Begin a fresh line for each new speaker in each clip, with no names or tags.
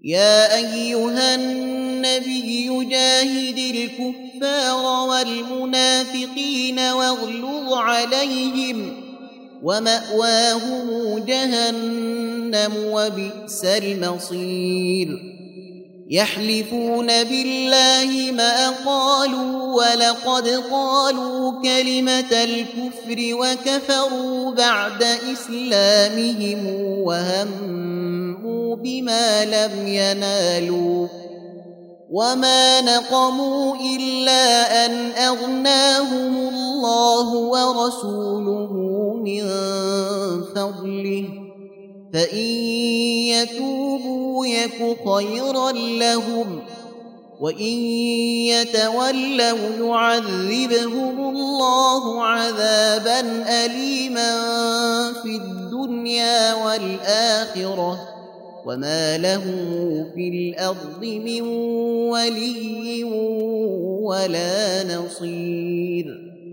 يا أيها النبي جاهد الكفار والمنافقين واغلظ عليهم ومأواهم جهنم وبئس المصير يحلفون بالله ما قالوا ولقد قالوا كلمة الكفر وكفروا بعد إسلامهم وهموا بما لم ينالوا وما نقموا إلا أن أغناهم الله ورسوله من فضله فإن يتوبوا يك خيرا لهم وإن يتولوا يعذبهم الله عذابا أليما في الدنيا والآخرة وما لهم في الأرض من ولي ولا نصير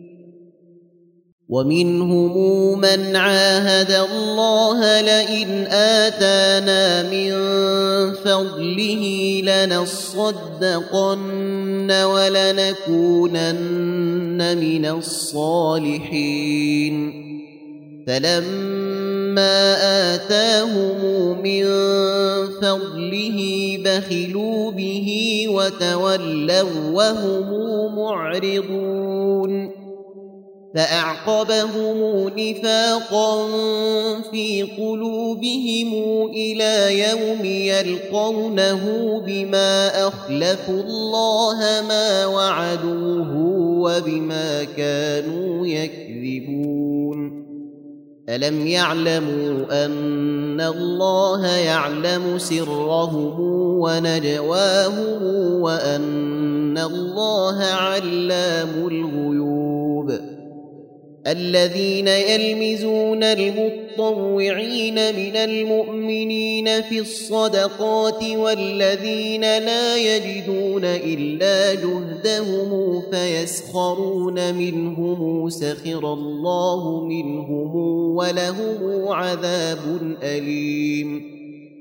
ومنهم من عاهد الله لئن آتانا من فضله لنصدقن ولنكونن من الصالحين فلما آتاهم من فضله بخلوا به وتولوا وهم معرضون فأعقبهم نفاقا في قلوبهم إلى يوم يلقونه بما أخلفوا الله ما وعدوه وبما كانوا يكذبون ألم يعلموا أن الله يعلم سرهم ونجواهم وأن الله علام الغيوب الذين يلمزون المطوعين من المؤمنين في الصدقات والذين لا يجدون إلا جهدهم فيسخرون منهم سخر الله منهم ولهم عذاب أليم